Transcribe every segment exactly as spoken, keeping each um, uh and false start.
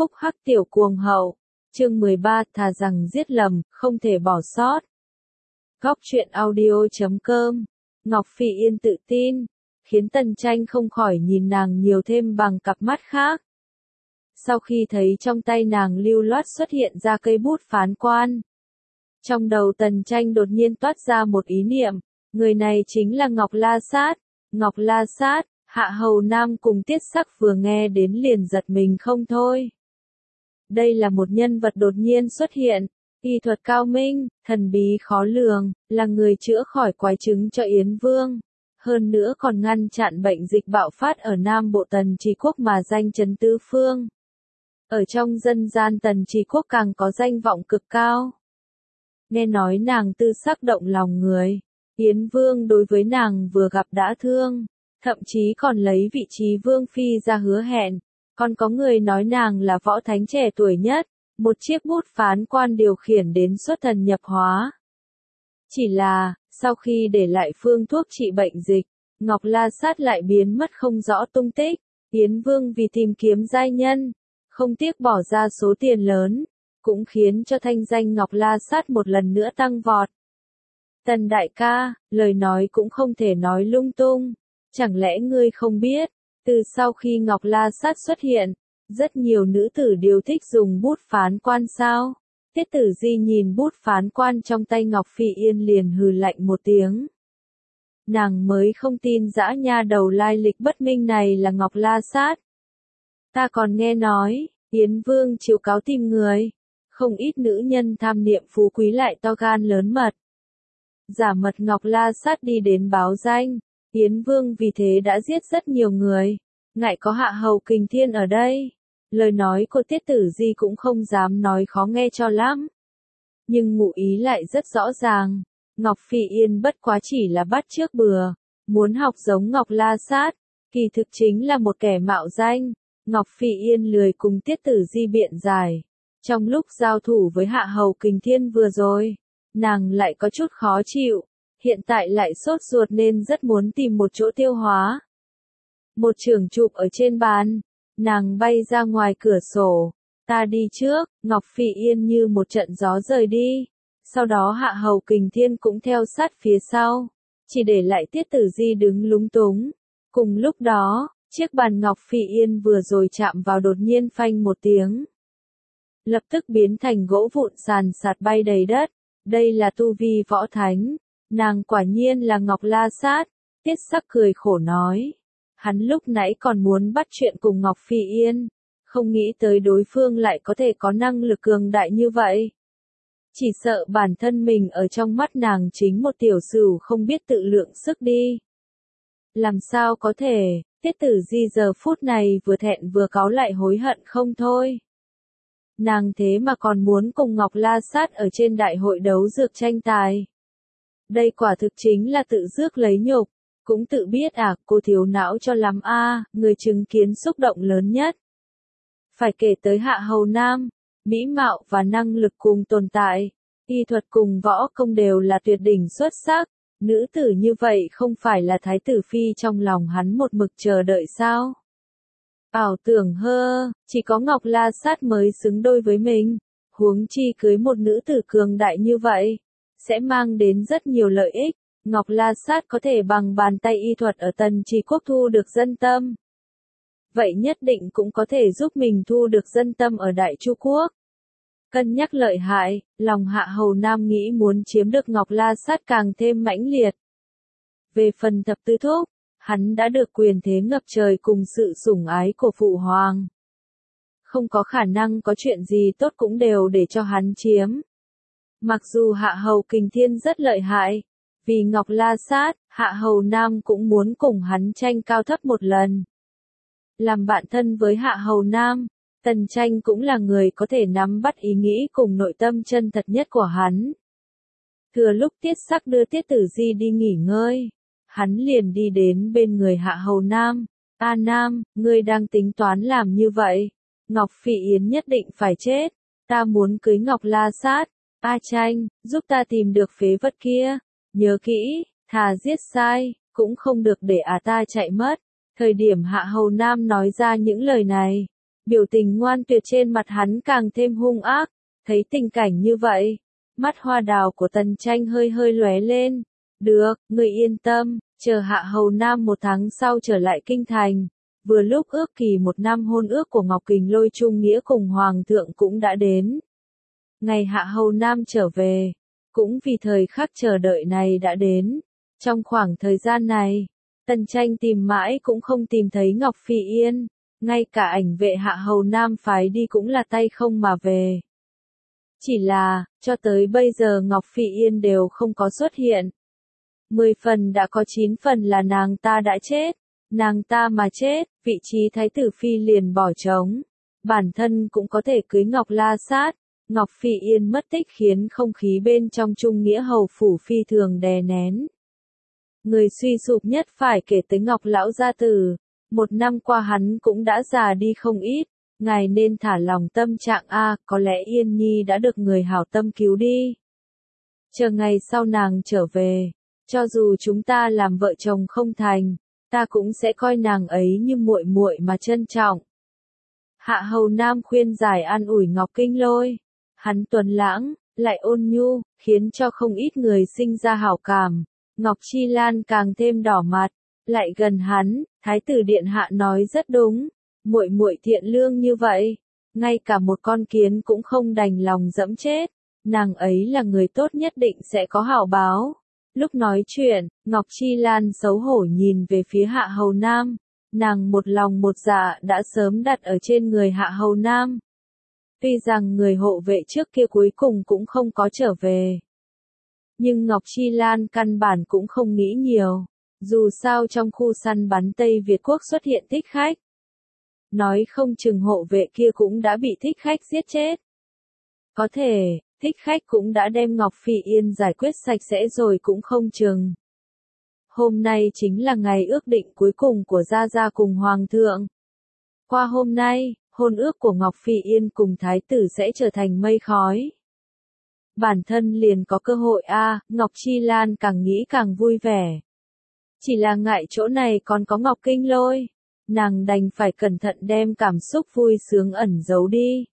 phúc hắc tiểu cuồng hậu. Chương mười ba, thà rằng giết lầm, không thể bỏ sót. Góc truyện audio chấm com. Ngọc Phỉ Yên tự tin, khiến Tần Tranh không khỏi nhìn nàng nhiều thêm bằng cặp mắt khác. Sau khi thấy trong tay nàng lưu loát xuất hiện ra cây bút phán quan, trong đầu Tần Tranh đột nhiên toát ra một ý niệm, người này chính là Ngọc La Sát. Ngọc La Sát, Hạ Hầu Nam cùng Tiết Sắc vừa nghe đến liền giật mình không thôi. Đây là một nhân vật đột nhiên xuất hiện, y thuật cao minh, thần bí khó lường, là người chữa khỏi quái chứng cho Yến Vương. Hơn nữa còn ngăn chặn bệnh dịch bạo phát ở Nam Bộ Tần Trì Quốc mà danh chấn tứ phương. Ở trong dân gian Tần Trì Quốc càng có danh vọng cực cao. Nghe nói nàng tư sắc động lòng người, Yến Vương đối với nàng vừa gặp đã thương, thậm chí còn lấy vị trí Vương Phi ra hứa hẹn. Còn có người nói nàng là võ thánh trẻ tuổi nhất, một chiếc bút phán quan điều khiển đến xuất thần nhập hóa. Chỉ là, sau khi để lại phương thuốc trị bệnh dịch, Ngọc La Sát lại biến mất không rõ tung tích. Yến Vương vì tìm kiếm giai nhân, không tiếc bỏ ra số tiền lớn, cũng khiến cho thanh danh Ngọc La Sát một lần nữa tăng vọt. Tần đại ca, lời nói cũng không thể nói lung tung, chẳng lẽ ngươi không biết, từ sau khi Ngọc La Sát xuất hiện, rất nhiều nữ tử đều thích dùng bút phán quan sao? Tiết Tử Di nhìn bút phán quan trong tay Ngọc Phỉ Yên liền hừ lạnh một tiếng. Nàng mới không tin dã nha đầu lai lịch bất minh này là Ngọc La Sát. Ta còn nghe nói, Yến Vương chiếu cáo tìm người, không ít nữ nhân tham niệm phú quý lại to gan lớn mật. Giả mật Ngọc La Sát đi đến báo danh, Yến Vương vì thế đã giết rất nhiều người, ngại có Hạ Hầu Kình Thiên ở đây. Lời nói của Tiết Tử Di cũng không dám nói khó nghe cho lắm. Nhưng ngụ ý lại rất rõ ràng, Ngọc Phỉ Yên bất quá chỉ là bắt chước bừa, muốn học giống Ngọc La Sát, kỳ thực chính là một kẻ mạo danh. Ngọc Phỉ Yên lười cùng Tiết Tử Di biện giải. Trong lúc giao thủ với Hạ Hầu Kình Thiên vừa rồi, nàng lại có chút khó chịu, hiện tại lại sốt ruột nên rất muốn tìm một chỗ tiêu hóa. Một chưởng chụp ở trên bàn, nàng bay ra ngoài cửa sổ. Ta đi trước, Ngọc Phỉ Yên như một trận gió rời đi. Sau đó Hạ Hầu Kình Thiên cũng theo sát phía sau, chỉ để lại Tiết Tử Di đứng lúng túng. Cùng lúc đó, chiếc bàn Ngọc Phỉ Yên vừa rồi chạm vào đột nhiên phanh một tiếng, lập tức biến thành gỗ vụn sàn sạt bay đầy đất. Đây là tu vi võ thánh, nàng quả nhiên là Ngọc La Sát. Tiết Sắc cười khổ nói. Hắn lúc nãy còn muốn bắt chuyện cùng Ngọc Phỉ Yên, không nghĩ tới đối phương lại có thể có năng lực cường đại như vậy. Chỉ sợ bản thân mình ở trong mắt nàng chính một tiểu sửu không biết tự lượng sức đi. Làm sao có thể, Tiết Tử Di giờ phút này vừa thẹn vừa cáu lại hối hận không thôi. Nàng thế mà còn muốn cùng Ngọc La Sát ở trên đại hội đấu dược tranh tài. Đây quả thực chính là tự rước lấy nhục. Cũng tự biết à, cô thiếu não cho lắm a, à, người chứng kiến xúc động lớn nhất. Phải kể tới Hạ Hầu Nam, mỹ mạo và năng lực cùng tồn tại, y thuật cùng võ công đều là tuyệt đỉnh xuất sắc. Nữ tử như vậy không phải là thái tử phi trong lòng hắn một mực chờ đợi sao? Ảo tưởng hơ, chỉ có Ngọc La Sát mới xứng đôi với mình, huống chi cưới một nữ tử cường đại như vậy, sẽ mang đến rất nhiều lợi ích. Ngọc La Sát có thể bằng bàn tay y thuật ở Tần Trì Quốc thu được dân tâm. Vậy nhất định cũng có thể giúp mình thu được dân tâm ở Đại Chu Quốc. Cân nhắc lợi hại, lòng Hạ Hầu Nam nghĩ muốn chiếm được Ngọc La Sát càng thêm mãnh liệt. Về phần thập tứ thúc, hắn đã được quyền thế ngập trời cùng sự sủng ái của Phụ Hoàng. Không có khả năng có chuyện gì tốt cũng đều để cho hắn chiếm. Mặc dù Hạ Hầu Kình Thiên rất lợi hại, vì Ngọc La Sát, Hạ Hầu Nam cũng muốn cùng hắn tranh cao thấp một lần. Làm bạn thân với Hạ Hầu Nam, Tần Tranh cũng là người có thể nắm bắt ý nghĩ cùng nội tâm chân thật nhất của hắn. Thừa lúc Tiết Sắc đưa Tiết Tử Di đi nghỉ ngơi, hắn liền đi đến bên người Hạ Hầu Nam. A Nam, ngươi đang tính toán làm như vậy, Ngọc Phỉ Yến nhất định phải chết, ta muốn cưới Ngọc La Sát. A Tranh, giúp ta tìm được phế vật kia. Nhớ kỹ, thà giết sai, cũng không được để à ta chạy mất. Thời điểm Hạ Hầu Nam nói ra những lời này, Biểu tình ngoan tuyệt trên mặt hắn càng thêm hung ác, thấy tình cảnh như vậy, mắt hoa đào của Tần Tranh hơi hơi lóe lên. Được, ngươi yên tâm, chờ Hạ Hầu Nam một tháng sau trở lại kinh thành. Vừa lúc ước kỳ một năm hôn ước của Ngọc Kình Lôi Trung Nghĩa cùng Hoàng thượng cũng đã đến. Ngày Hạ Hầu Nam trở về, cũng vì thời khắc chờ đợi này đã đến. Trong khoảng thời gian này, Tần Tranh tìm mãi cũng không tìm thấy Ngọc Phi Yên, ngay cả ảnh vệ Hạ Hầu Nam phái đi cũng là tay không mà về. Chỉ là, cho tới bây giờ Ngọc Phi Yên đều không có xuất hiện. Mười phần đã có chín phần là nàng ta đã chết. Nàng ta mà chết, vị trí thái tử phi liền bỏ trống. Bản thân cũng có thể cưới Ngọc La Sát. Ngọc Phi Yên mất tích khiến không khí bên trong Trung Nghĩa hầu phủ phi thường đè nén. Người suy sụp nhất phải kể tới Ngọc Lão Gia Tử. Một năm qua hắn cũng đã già đi không ít. Ngài nên thả lòng tâm trạng a, có lẽ Yên Nhi đã được người hảo tâm cứu đi. Chờ ngày sau nàng trở về, cho dù chúng ta làm vợ chồng không thành, ta cũng sẽ coi nàng ấy như muội muội mà trân trọng. Hạ Hầu Nam khuyên giải an ủi Ngọc Kinh Lôi. Hắn tuấn lãng, lại ôn nhu, khiến cho không ít người sinh ra hảo cảm. Ngọc Chi Lan càng thêm đỏ mặt, lại gần hắn, Thái tử điện hạ nói rất đúng, muội muội thiện lương như vậy, ngay cả một con kiến cũng không đành lòng dẫm chết, nàng ấy là người tốt nhất định sẽ có hảo báo. Lúc nói chuyện, Ngọc Chi Lan xấu hổ nhìn về phía Hạ Hầu Nam, nàng một lòng một dạ đã sớm đặt ở trên người Hạ Hầu Nam. Tuy rằng người hộ vệ trước kia cuối cùng cũng không có trở về, nhưng Ngọc Chi Lan căn bản cũng không nghĩ nhiều, dù sao trong khu săn bắn Tây Việt Quốc xuất hiện thích khách. Nói không chừng hộ vệ kia cũng đã bị thích khách giết chết. Có thể, thích khách cũng đã đem Ngọc Phi Yên giải quyết sạch sẽ rồi cũng không chừng. Hôm nay chính là ngày ước định cuối cùng của Gia Gia cùng Hoàng thượng. Qua hôm nay, hôn ước của Ngọc Phi Yên cùng Thái tử sẽ trở thành mây khói. Bản thân liền có cơ hội a, à, Ngọc Chi Lan càng nghĩ càng vui vẻ. Chỉ là ngại chỗ này còn có Ngọc Kinh Lôi, nàng đành phải cẩn thận đem cảm xúc vui sướng ẩn giấu đi.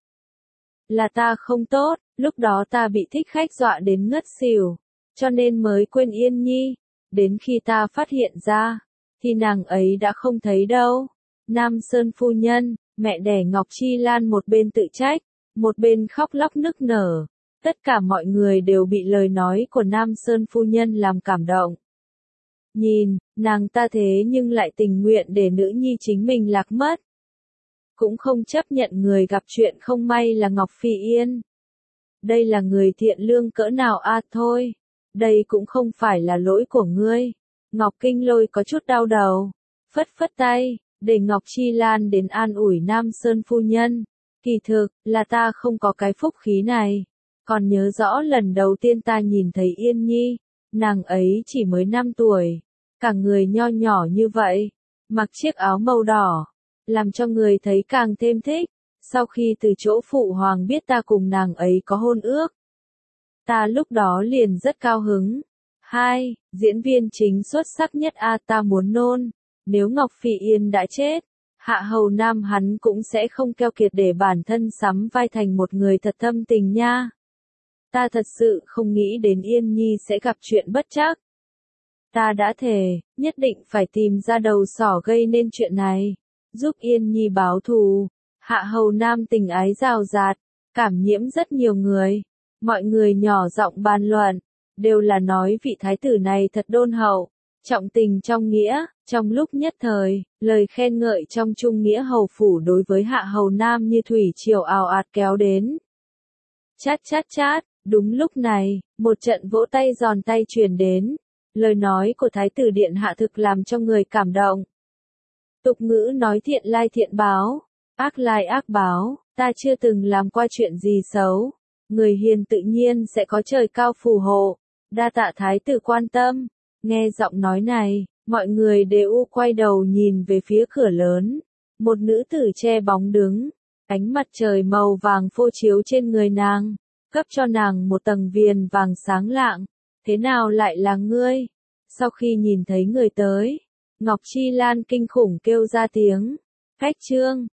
Là ta không tốt, lúc đó ta bị thích khách dọa đến ngất xỉu, cho nên mới quên Yên Nhi, đến khi ta phát hiện ra, thì nàng ấy đã không thấy đâu. Nam Sơn phu nhân, mẹ đẻ Ngọc Chi Lan một bên tự trách, một bên khóc lóc nức nở. Tất cả mọi người đều bị lời nói của Nam Sơn phu nhân làm cảm động. Nhìn, nàng ta thế nhưng lại tình nguyện để nữ nhi chính mình lạc mất. Cũng không chấp nhận người gặp chuyện không may là Ngọc Phi Yên. Đây là người thiện lương cỡ nào a à, thôi. Đây cũng không phải là lỗi của ngươi. Ngọc Kinh Lôi có chút đau đầu. Phất phất tay, để Ngọc Chi Lan đến an ủi Nam Sơn phu nhân. Kỳ thực, là ta không có cái phúc khí này. Còn nhớ rõ lần đầu tiên ta nhìn thấy Yên Nhi, nàng ấy chỉ mới năm tuổi, cả người nho nhỏ như vậy, mặc chiếc áo màu đỏ, làm cho người thấy càng thêm thích. Sau khi từ chỗ phụ hoàng biết ta cùng nàng ấy có hôn ước, ta lúc đó liền rất cao hứng. Hai, diễn viên chính xuất sắc nhất a à, ta muốn nôn. Nếu Ngọc Phi Yên đã chết, Hạ Hầu Nam hắn cũng sẽ không keo kiệt để bản thân sắm vai thành một người thật thâm tình nha. Ta thật sự không nghĩ đến Yên Nhi sẽ gặp chuyện bất trắc. Ta đã thề, nhất định phải tìm ra đầu sỏ gây nên chuyện này, giúp Yên Nhi báo thù. Hạ Hầu Nam tình ái rào rạt, cảm nhiễm rất nhiều người. Mọi người nhỏ giọng bàn luận, đều là nói vị thái tử này thật đôn hậu, trọng tình trong nghĩa. Trong lúc nhất thời, lời khen ngợi trong Trung Nghĩa hầu phủ đối với Hạ Hầu Nam như thủy triều ào ạt kéo đến. Chát chát chát, đúng lúc này, một trận vỗ tay giòn tay truyền đến. Lời nói của Thái tử Điện Hạ thực làm cho người cảm động. Tục ngữ nói thiện lai thiện báo, ác lai ác báo, ta chưa từng làm qua chuyện gì xấu. Người hiền tự nhiên sẽ có trời cao phù hộ. Đa tạ Thái tử quan tâm. Nghe giọng nói này, mọi người đều quay đầu nhìn về phía cửa lớn. Một nữ tử che bóng đứng, ánh mặt trời màu vàng phô chiếu trên người nàng, cấp cho nàng một tầng viền vàng sáng lạng. Thế nào lại là ngươi? Sau khi nhìn thấy người tới, Ngọc Chi Lan kinh khủng kêu ra tiếng. Khách trương,